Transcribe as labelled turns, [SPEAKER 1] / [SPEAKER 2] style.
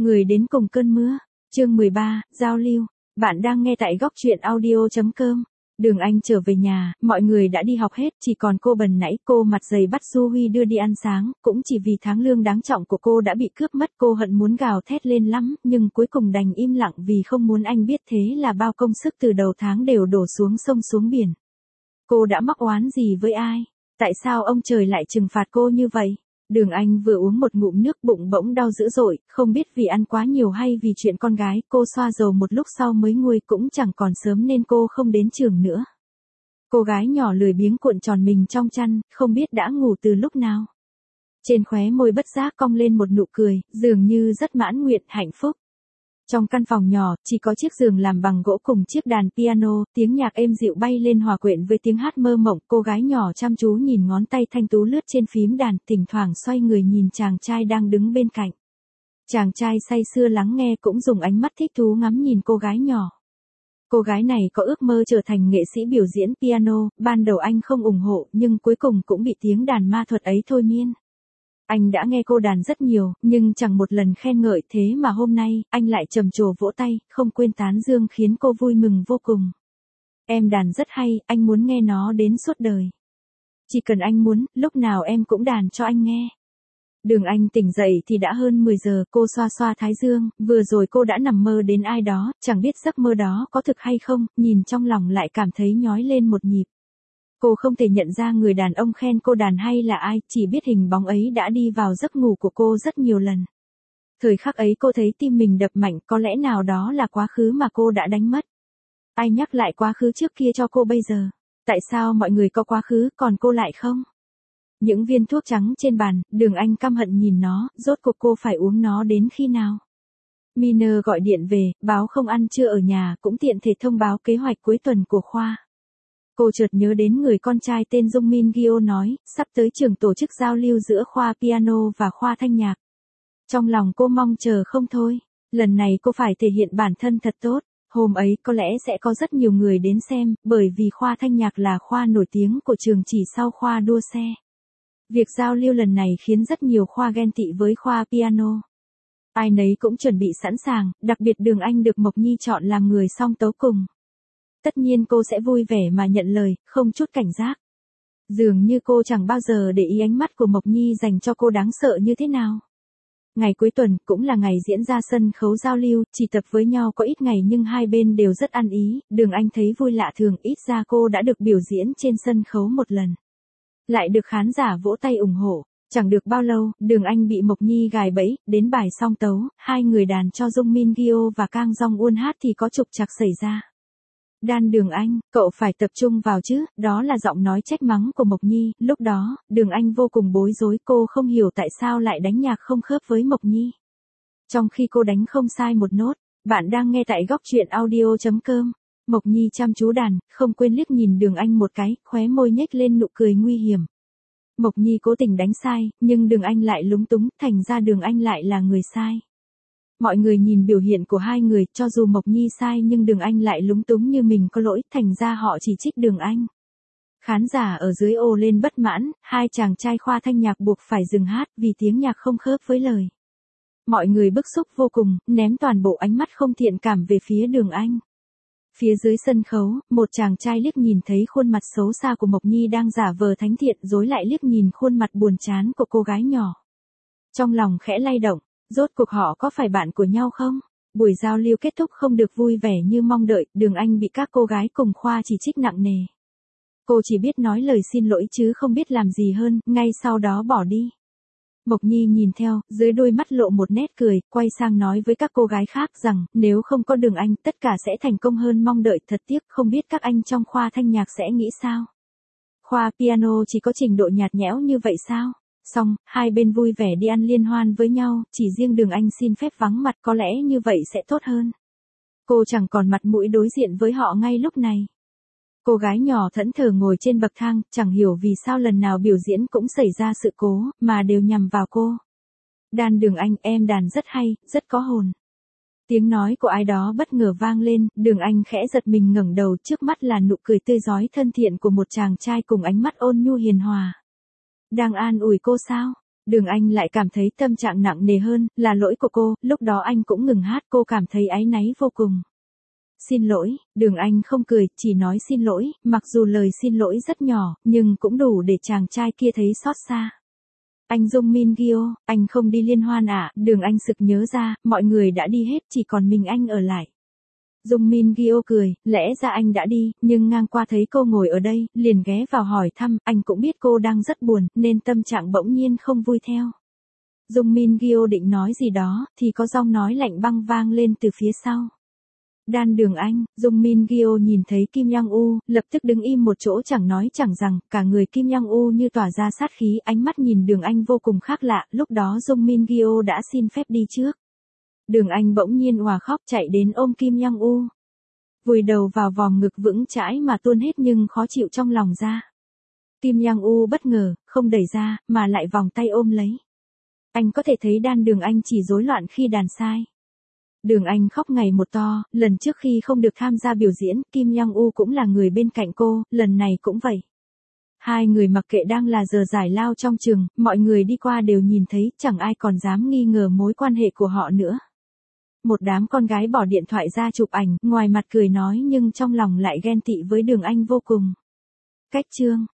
[SPEAKER 1] Người đến cùng cơn mưa. Chương 13, giao lưu. Bạn đang nghe tại góc truyện audio.com. Đường Anh trở về nhà, mọi người đã đi học hết, chỉ còn cô bần nãy, cô mặt dày bắt Du Huy đưa đi ăn sáng, cũng chỉ vì tháng lương đáng trọng của cô đã bị cướp mất, cô hận muốn gào thét lên lắm, nhưng cuối cùng đành im lặng vì không muốn anh biết thế là bao công sức từ đầu tháng đều đổ xuống sông xuống biển. Cô đã mắc oán gì với ai? Tại sao ông trời lại trừng phạt cô như vậy? Đường Anh vừa uống một ngụm nước, bụng bỗng đau dữ dội, không biết vì ăn quá nhiều hay vì chuyện con gái, cô xoa dầu một lúc sau mới nguôi, cũng chẳng còn sớm nên cô không đến trường nữa. Cô gái nhỏ lười biếng cuộn tròn mình trong chăn, không biết đã ngủ từ lúc nào. Trên khóe môi bất giác cong lên một nụ cười, dường như rất mãn nguyện, hạnh phúc. Trong căn phòng nhỏ, chỉ có chiếc giường làm bằng gỗ cùng chiếc đàn piano, tiếng nhạc êm dịu bay lên hòa quyện với tiếng hát mơ mộng, cô gái nhỏ chăm chú nhìn ngón tay thanh tú lướt trên phím đàn, thỉnh thoảng xoay người nhìn chàng trai đang đứng bên cạnh. Chàng trai say sưa lắng nghe cũng dùng ánh mắt thích thú ngắm nhìn cô gái nhỏ. Cô gái này có ước mơ trở thành nghệ sĩ biểu diễn piano, ban đầu anh không ủng hộ nhưng cuối cùng cũng bị tiếng đàn ma thuật ấy thôi miên. Anh đã nghe cô đàn rất nhiều, nhưng chẳng một lần khen ngợi, thế mà hôm nay, anh lại trầm trồ vỗ tay, không quên tán dương khiến cô vui mừng vô cùng. Em đàn rất hay, anh muốn nghe nó đến suốt đời. Chỉ cần anh muốn, lúc nào em cũng đàn cho anh nghe. Đường Anh tỉnh dậy thì đã hơn 10 giờ, cô xoa xoa thái dương, vừa rồi cô đã nằm mơ đến ai đó, chẳng biết giấc mơ đó có thực hay không, nhìn trong lòng lại cảm thấy nhói lên một nhịp. Cô không thể nhận ra người đàn ông khen cô đàn hay là ai, chỉ biết hình bóng ấy đã đi vào giấc ngủ của cô rất nhiều lần. Thời khắc ấy cô thấy tim mình đập mạnh, có lẽ nào đó là quá khứ mà cô đã đánh mất. Ai nhắc lại quá khứ trước kia cho cô bây giờ? Tại sao mọi người có quá khứ, còn cô lại không? Những viên thuốc trắng trên bàn, Đường Anh căm hận nhìn nó, rốt cuộc cô phải uống nó đến khi nào? Miner gọi điện về, báo không ăn trưa ở nhà, cũng tiện thể thông báo kế hoạch cuối tuần của khoa. Cô chợt nhớ đến người con trai tên Jung Min Gyo nói, sắp tới trường tổ chức giao lưu giữa khoa piano và khoa thanh nhạc. Trong lòng cô mong chờ không thôi, lần này cô phải thể hiện bản thân thật tốt, hôm ấy có lẽ sẽ có rất nhiều người đến xem, bởi vì khoa thanh nhạc là khoa nổi tiếng của trường chỉ sau khoa đua xe. Việc giao lưu lần này khiến rất nhiều khoa ghen tị với khoa piano. Ai nấy cũng chuẩn bị sẵn sàng, đặc biệt Đường Anh được Mộc Nhi chọn làm người song tấu cùng. Tất nhiên cô sẽ vui vẻ mà nhận lời, không chút cảnh giác. Dường như cô chẳng bao giờ để ý ánh mắt của Mộc Nhi dành cho cô đáng sợ như thế nào. Ngày cuối tuần cũng là ngày diễn ra sân khấu giao lưu, chỉ tập với nhau có ít ngày nhưng hai bên đều rất ăn ý, Đường Anh thấy vui lạ thường, ít ra cô đã được biểu diễn trên sân khấu một lần. Lại được khán giả vỗ tay ủng hộ. Chẳng được bao lâu, Đường Anh bị Mộc Nhi gài bẫy, đến bài song tấu, hai người đàn cho Jung Min Gyo và Kang Jong Won hát thì có trục trặc xảy ra. Đan Đường Anh, cậu phải tập trung vào chứ, đó là giọng nói trách mắng của Mộc Nhi, lúc đó, Đường Anh vô cùng bối rối, cô không hiểu tại sao lại đánh nhạc không khớp với Mộc Nhi. Trong khi cô đánh không sai một nốt, bạn đang nghe tại góc truyện audio.com. Mộc Nhi chăm chú đàn, không quên liếc nhìn Đường Anh một cái, khóe môi nhếch lên nụ cười nguy hiểm. Mộc Nhi cố tình đánh sai, nhưng Đường Anh lại lúng túng, thành ra Đường Anh lại là người sai. Mọi người nhìn biểu hiện của hai người, cho dù Mộc Nhi sai nhưng Đường Anh lại lúng túng như mình có lỗi, thành ra họ chỉ trích Đường Anh. Khán giả ở dưới ồ lên bất mãn, hai chàng trai khoa thanh nhạc buộc phải dừng hát vì tiếng nhạc không khớp với lời. Mọi người bức xúc vô cùng, ném toàn bộ ánh mắt không thiện cảm về phía Đường Anh. Phía dưới sân khấu, một chàng trai liếc nhìn thấy khuôn mặt xấu xa của Mộc Nhi đang giả vờ thánh thiện, rồi lại liếc nhìn khuôn mặt buồn chán của cô gái nhỏ. Trong lòng khẽ lay động. Rốt cuộc họ có phải bạn của nhau không? Buổi giao lưu kết thúc không được vui vẻ như mong đợi, Đường Anh bị các cô gái cùng khoa chỉ trích nặng nề. Cô chỉ biết nói lời xin lỗi chứ không biết làm gì hơn, ngay sau đó bỏ đi. Mộc Nhi nhìn theo, dưới đôi mắt lộ một nét cười, quay sang nói với các cô gái khác rằng, nếu không có Đường Anh, tất cả sẽ thành công hơn mong đợi, thật tiếc, không biết các anh trong khoa thanh nhạc sẽ nghĩ sao? Khoa piano chỉ có trình độ nhạt nhẽo như vậy sao? Xong, hai bên vui vẻ đi ăn liên hoan với nhau, chỉ riêng Đường Anh xin phép vắng mặt, có lẽ như vậy sẽ tốt hơn. Cô chẳng còn mặt mũi đối diện với họ ngay lúc này. Cô gái nhỏ thẫn thờ ngồi trên bậc thang, chẳng hiểu vì sao lần nào biểu diễn cũng xảy ra sự cố, mà đều nhằm vào cô. Đan Đường Anh, em đàn rất hay, rất có hồn. Tiếng nói của ai đó bất ngờ vang lên, Đường Anh khẽ giật mình ngẩng đầu, trước mắt là nụ cười tươi rói thân thiện của một chàng trai cùng ánh mắt ôn nhu hiền hòa. Đang an ủi cô sao? Đường Anh lại cảm thấy tâm trạng nặng nề hơn, là lỗi của cô, lúc đó anh cũng ngừng hát, cô cảm thấy áy náy vô cùng. Xin lỗi, Đường Anh không cười, chỉ nói xin lỗi, mặc dù lời xin lỗi rất nhỏ, nhưng cũng đủ để chàng trai kia thấy xót xa. Anh Dung Min Gyo, anh không đi liên hoan à? Đường Anh sực nhớ ra, mọi người đã đi hết, chỉ còn mình anh ở lại. Dung Min Gyo cười, lẽ ra anh đã đi, nhưng ngang qua thấy cô ngồi ở đây, liền ghé vào hỏi thăm, anh cũng biết cô đang rất buồn, nên tâm trạng bỗng nhiên không vui theo. Dung Min Gyo định nói gì đó, thì có giọng nói lạnh băng vang lên từ phía sau. Đan Đường Anh, Dung Min Gyo nhìn thấy Kim Yang U, lập tức đứng im một chỗ chẳng nói chẳng rằng, cả người Kim Yang U như tỏa ra sát khí, ánh mắt nhìn Đường Anh vô cùng khác lạ, lúc đó Dung Min Gyo đã xin phép đi trước. Đường Anh bỗng nhiên òa khóc chạy đến ôm Kim Yang U. Vùi đầu vào vòng ngực vững chãi mà tuôn hết nhưng khó chịu trong lòng ra. Kim Yang U bất ngờ, không đẩy ra, mà lại vòng tay ôm lấy. Anh có thể thấy Đan Đường Anh chỉ rối loạn khi đàn sai. Đường Anh khóc ngày một to, lần trước khi không được tham gia biểu diễn, Kim Yang U cũng là người bên cạnh cô, lần này cũng vậy. Hai người mặc kệ đang là giờ giải lao trong trường, mọi người đi qua đều nhìn thấy, chẳng ai còn dám nghi ngờ mối quan hệ của họ nữa. Một đám con gái bỏ điện thoại ra chụp ảnh, ngoài mặt cười nói nhưng trong lòng lại ghen tị với Đường Anh vô cùng. Cách chương